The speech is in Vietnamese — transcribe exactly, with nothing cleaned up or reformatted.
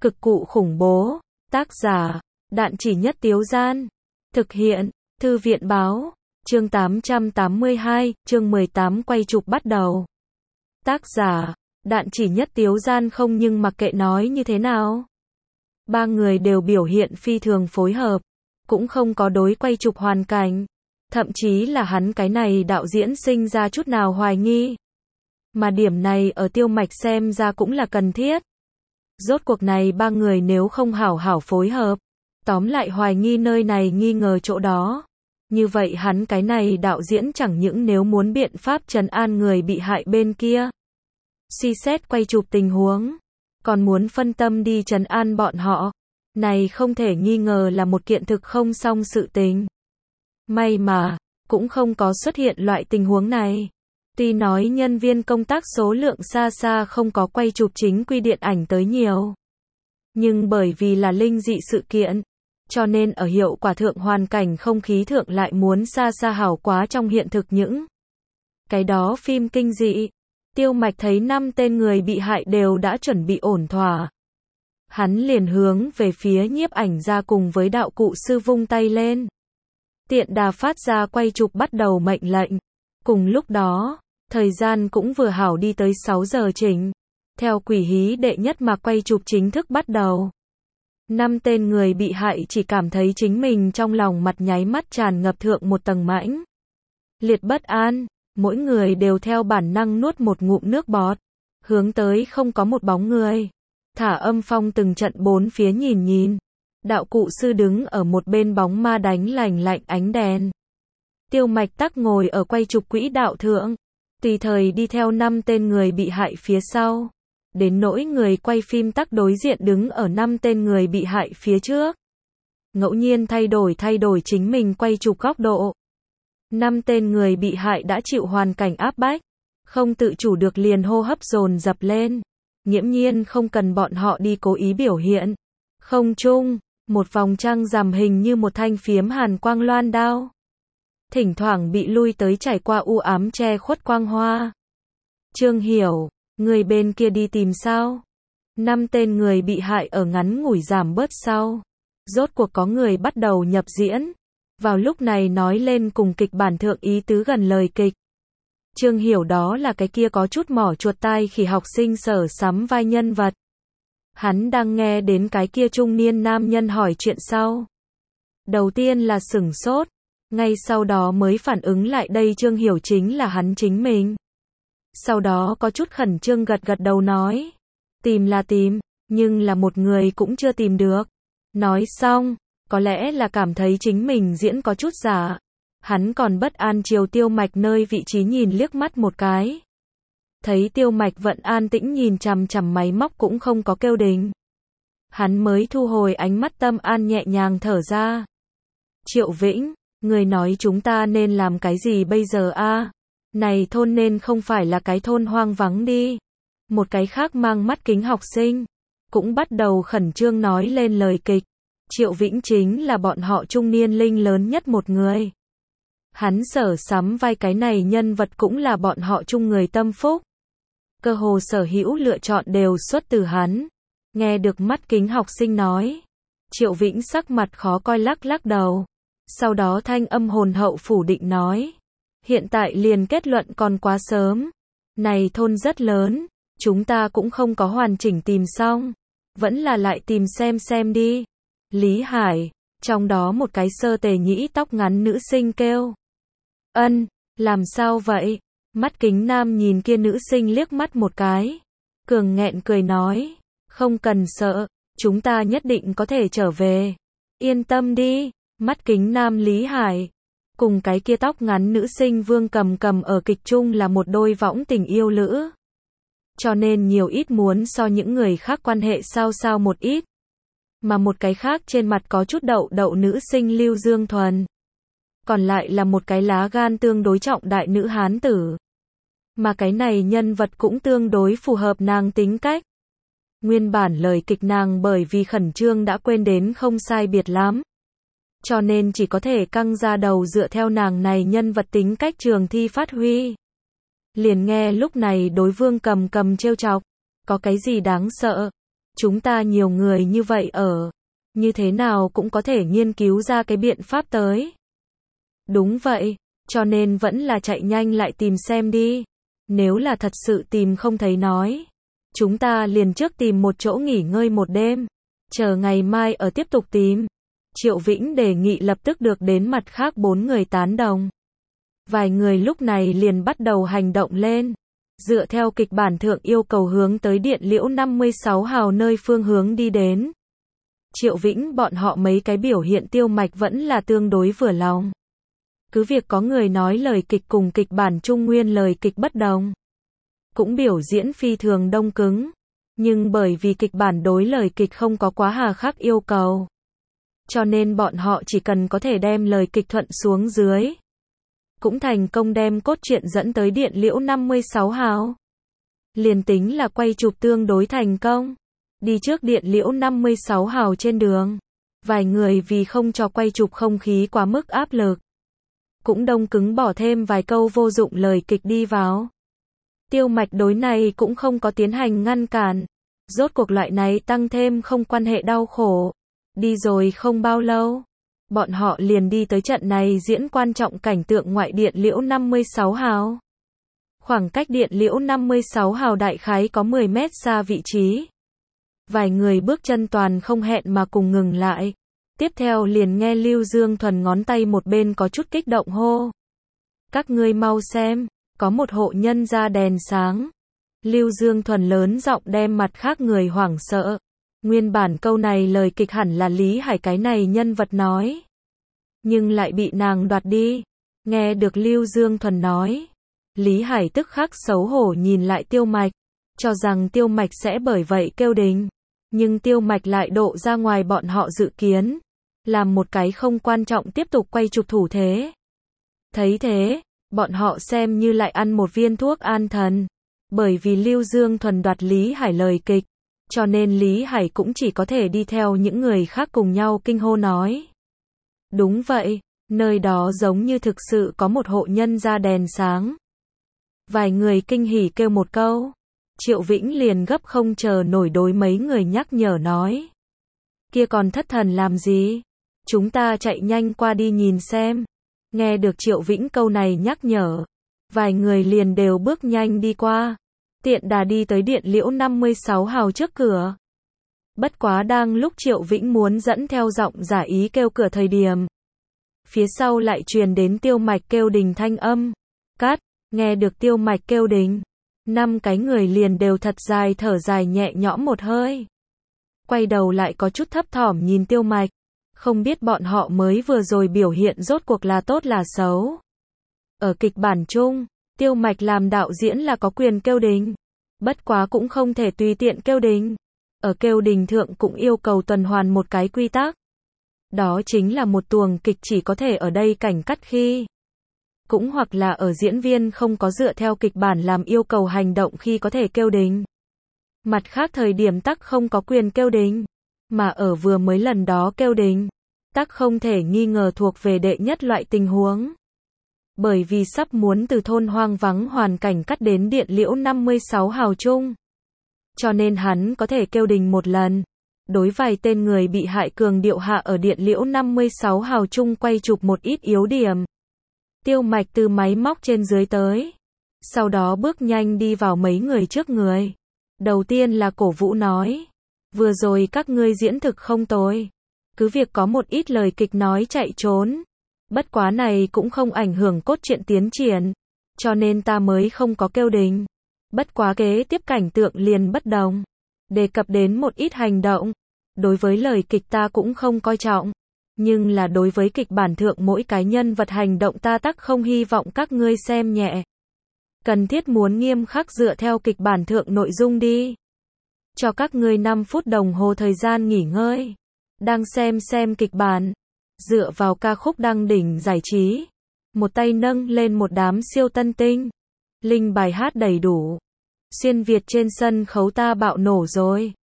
Cực cụ khủng bố. Tác giả, Đạn Chỉ Nhất Tiếu Gian. Thực hiện, Thư viện Báo. Chương tám trăm tám mươi hai, chương mười tám quay chụp bắt đầu. Tác giả, Đạn Chỉ Nhất Tiếu Gian. Không nhưng mặc kệ nói như thế nào, ba người đều biểu hiện phi thường phối hợp, cũng không có đối quay chụp hoàn cảnh, thậm chí là hắn cái này đạo diễn sinh ra chút nào hoài nghi. Mà điểm này ở Tiêu Mạch xem ra cũng là cần thiết. Rốt cuộc này ba người nếu không hảo hảo phối hợp, tóm lại hoài nghi nơi này nghi ngờ chỗ đó, như vậy hắn cái này đạo diễn chẳng những nếu muốn biện pháp trấn an người bị hại bên kia, suy xét quay chụp tình huống, còn muốn phân tâm đi trấn an bọn họ. Này không thể nghi ngờ là một kiện thực không xong sự tình. May mà, cũng không có xuất hiện loại tình huống này. Tuy nói nhân viên công tác số lượng xa xa không có quay chụp chính quy điện ảnh tới nhiều, nhưng bởi vì là linh dị sự kiện, cho nên ở hiệu quả thượng hoàn cảnh không khí thượng lại muốn xa xa hảo quá trong hiện thực những cái đó phim kinh dị. Tiêu Mạch thấy năm tên người bị hại đều đã chuẩn bị ổn thỏa, hắn liền hướng về phía nhiếp ảnh ra cùng với đạo cụ sư vung tay lên, tiện đà phát ra quay chụp bắt đầu mệnh lệnh. Cùng lúc đó, thời gian cũng vừa hảo đi tới sáu giờ chỉnh, theo quỷ hí đệ nhất mà quay chụp chính thức bắt đầu. Năm tên người bị hại chỉ cảm thấy chính mình trong lòng mặt nháy mắt tràn ngập thượng một tầng mãnh liệt bất an, mỗi người đều theo bản năng nuốt một ngụm nước bọt, hướng tới không có một bóng người, thả âm phong từng trận bốn phía nhìn nhìn. Đạo cụ sư đứng ở một bên bóng ma đánh lành lạnh ánh đèn. Tiêu Mạch tắc ngồi ở quay chụp quỹ đạo thượng, tùy thời đi theo năm tên người bị hại phía sau. Đến nỗi người quay phim tắc đối diện đứng ở năm tên người bị hại phía trước, ngẫu nhiên thay đổi thay đổi chính mình quay chụp góc độ. Năm tên người bị hại đã chịu hoàn cảnh áp bách, không tự chủ được liền hô hấp dồn dập lên. Nghiễm nhiên không cần bọn họ đi cố ý biểu hiện. Không chung, một vòng trăng rằm hình như một thanh phiếm hàn quang loan đao, thỉnh thoảng bị lui tới trải qua u ám che khuất quang hoa. Trương Hiểu, người bên kia đi tìm sao? Năm tên người bị hại ở ngắn ngủi giảm bớt sau, rốt cuộc có người bắt đầu nhập diễn. Vào lúc này nói lên cùng kịch bản thượng ý tứ gần lời kịch. Trương Hiểu đó là cái kia có chút mỏ chuột tai khi học sinh sở sắm vai nhân vật. Hắn đang nghe đến cái kia trung niên nam nhân hỏi chuyện sau, đầu tiên là sửng sốt, ngay sau đó mới phản ứng lại đây Trương Hiểu chính là hắn chính mình. Sau đó có chút khẩn trương gật gật đầu nói, tìm là tìm, nhưng là một người cũng chưa tìm được. Nói xong, có lẽ là cảm thấy chính mình diễn có chút giả, hắn còn bất an chiều Tiêu Mạch nơi vị trí nhìn liếc mắt một cái. Thấy Tiêu Mạch vẫn an tĩnh nhìn chằm chằm máy móc cũng không có kêu đình, hắn mới thu hồi ánh mắt tâm an nhẹ nhàng thở ra. Triệu Vĩnh, người nói chúng ta nên làm cái gì bây giờ a? Này thôn nên không phải là cái thôn hoang vắng đi. Một cái khác mang mắt kính học sinh cũng bắt đầu khẩn trương nói lên lời kịch. Triệu Vĩnh chính là bọn họ trung niên linh lớn nhất một người. Hắn sở sắm vai cái này nhân vật cũng là bọn họ chung người tâm phúc. Cơ hồ sở hữu lựa chọn đều xuất từ hắn. Nghe được mắt kính học sinh nói, Triệu Vĩnh sắc mặt khó coi lắc lắc đầu. Sau đó thanh âm hồn hậu phủ định nói, hiện tại liền kết luận còn quá sớm. Này thôn rất lớn, chúng ta cũng không có hoàn chỉnh tìm xong, vẫn là lại tìm xem xem đi. Lý Hải, trong đó một cái sơ tề nhĩ tóc ngắn nữ sinh kêu. Ân, làm sao vậy? Mắt kính nam nhìn kia nữ sinh liếc mắt một cái, cường nghẹn cười nói, không cần sợ, chúng ta nhất định có thể trở về. Yên tâm đi. Mắt kính nam Lý Hải cùng cái kia tóc ngắn nữ sinh Vương Cầm Cầm ở kịch chung là một đôi võng tình yêu lữ, cho nên nhiều ít muốn so những người khác quan hệ sao sao một ít. Mà một cái khác trên mặt có chút đậu đậu nữ sinh Lưu Dương Thuần, còn lại là một cái lá gan tương đối trọng đại nữ hán tử. Mà cái này nhân vật cũng tương đối phù hợp nàng tính cách. Nguyên bản lời kịch nàng bởi vì khẩn trương đã quên đến không sai biệt lắm, cho nên chỉ có thể căng ra đầu dựa theo nàng này nhân vật tính cách trường thi phát huy. Liền nghe lúc này đối Vương Cầm Cầm trêu chọc, có cái gì đáng sợ? Chúng ta nhiều người như vậy ở, như thế nào cũng có thể nghiên cứu ra cái biện pháp tới. Đúng vậy, cho nên vẫn là chạy nhanh lại tìm xem đi. Nếu là thật sự tìm không thấy nói, chúng ta liền trước tìm một chỗ nghỉ ngơi một đêm, chờ ngày mai ở tiếp tục tìm. Triệu Vĩnh đề nghị lập tức được đến mặt khác bốn người tán đồng. Vài người lúc này liền bắt đầu hành động lên. Dựa theo kịch bản thượng yêu cầu hướng tới Điện Liễu năm mươi sáu hào nơi phương hướng đi đến. Triệu Vĩnh bọn họ mấy cái biểu hiện Tiêu Mạch vẫn là tương đối vừa lòng. Cứ việc có người nói lời kịch cùng kịch bản Trung Nguyên lời kịch bất đồng, cũng biểu diễn phi thường đông cứng, nhưng bởi vì kịch bản đối lời kịch không có quá hà khắc yêu cầu, cho nên bọn họ chỉ cần có thể đem lời kịch thuận xuống dưới, cũng thành công đem cốt truyện dẫn tới Điện Liễu năm mươi sáu hào. Liền tính là quay chụp tương đối thành công, đi trước Điện Liễu năm mươi sáu hào trên đường, vài người vì không cho quay chụp không khí quá mức áp lực, cũng đông cứng bỏ thêm vài câu vô dụng lời kịch đi vào. Tiêu Mạch đối này cũng không có tiến hành ngăn cản. Rốt cuộc loại này tăng thêm không quan hệ đau khổ. Đi rồi không bao lâu, bọn họ liền đi tới trận này diễn quan trọng cảnh tượng ngoại Điện Liễu năm mươi sáu hào. Khoảng cách Điện Liễu năm mươi sáu hào đại khái có mười mét xa vị trí. Vài người bước chân toàn không hẹn mà cùng ngừng lại. Tiếp theo liền nghe Lưu Dương Thuần ngón tay một bên có chút kích động hô. Các ngươi mau xem, có một hộ nhân ra đèn sáng. Lưu Dương Thuần lớn giọng đem mặt khác người hoảng sợ. Nguyên bản câu này lời kịch hẳn là Lý Hải cái này nhân vật nói, nhưng lại bị nàng đoạt đi. Nghe được Lưu Dương Thuần nói, Lý Hải tức khắc xấu hổ nhìn lại Tiêu Mạch, cho rằng Tiêu Mạch sẽ bởi vậy kêu đình, nhưng Tiêu Mạch lại độ ra ngoài bọn họ dự kiến, làm một cái không quan trọng tiếp tục quay chụp thủ thế. Thấy thế, bọn họ xem như lại ăn một viên thuốc an thần, bởi vì Lưu Dương Thuần đoạt Lý Hải lời kịch, cho nên Lý Hải cũng chỉ có thể đi theo những người khác cùng nhau kinh hô nói. Đúng vậy, nơi đó giống như thực sự có một hộ nhân ra đèn sáng. Vài người kinh hỉ kêu một câu. Triệu Vĩnh liền gấp không chờ nổi đối mấy người nhắc nhở nói. Kia còn thất thần làm gì? Chúng ta chạy nhanh qua đi nhìn xem. Nghe được Triệu Vĩnh câu này nhắc nhở, vài người liền đều bước nhanh đi qua. Tiện đà đi tới Điện Liễu năm mươi sáu hào trước cửa. Bất quá đang lúc Triệu Vĩnh muốn dẫn theo giọng giả ý kêu cửa thời điểm, phía sau lại truyền đến Tiêu Mạch kêu đình thanh âm. Cắt, nghe được Tiêu Mạch kêu đình, năm cái người liền đều thật dài thở dài nhẹ nhõm một hơi. Quay đầu lại có chút thấp thỏm nhìn Tiêu Mạch, không biết bọn họ mới vừa rồi biểu hiện rốt cuộc là tốt là xấu. Ở kịch bản chung, Tiêu Mạch làm đạo diễn là có quyền kêu đình, bất quá cũng không thể tùy tiện kêu đình. Ở kêu đình thượng cũng yêu cầu tuần hoàn một cái quy tắc. Đó chính là một tuồng kịch chỉ có thể ở đây cảnh cắt khi, cũng hoặc là ở diễn viên không có dựa theo kịch bản làm yêu cầu hành động khi có thể kêu đình. Mặt khác thời điểm tắc không có quyền kêu đình, mà ở vừa mới lần đó kêu đình, tắc không thể nghi ngờ thuộc về đệ nhất loại tình huống. Bởi vì sắp muốn từ thôn hoang vắng hoàn cảnh cắt đến Điện Liễu năm mươi sáu hào chung, cho nên hắn có thể kêu đình một lần. Đối vài tên người bị hại cường điệu hạ ở Điện Liễu năm mươi sáu hào chung quay chụp một ít yếu điểm. Tiêu Mạch từ máy móc trên dưới tới, sau đó bước nhanh đi vào mấy người trước người. Đầu tiên là cổ vũ nói, vừa rồi các ngươi diễn thực không tồi, cứ việc có một ít lời kịch nói chạy trốn, bất quá này cũng không ảnh hưởng cốt truyện tiến triển, cho nên ta mới không có kêu đình. Bất quá kế tiếp cảnh tượng liền bất đồng, đề cập đến một ít hành động, đối với lời kịch ta cũng không coi trọng, nhưng là đối với kịch bản thượng mỗi cái nhân vật hành động ta tắc không hy vọng các ngươi xem nhẹ. Cần thiết muốn nghiêm khắc dựa theo kịch bản thượng nội dung đi. Cho các ngươi năm phút đồng hồ thời gian nghỉ ngơi. Đang xem xem kịch bản, dựa vào ca khúc đăng đỉnh giải trí, một tay nâng lên một đám siêu tân tinh, linh bài hát đầy đủ. Xuyên Việt trên sân khấu ta bạo nổ rồi.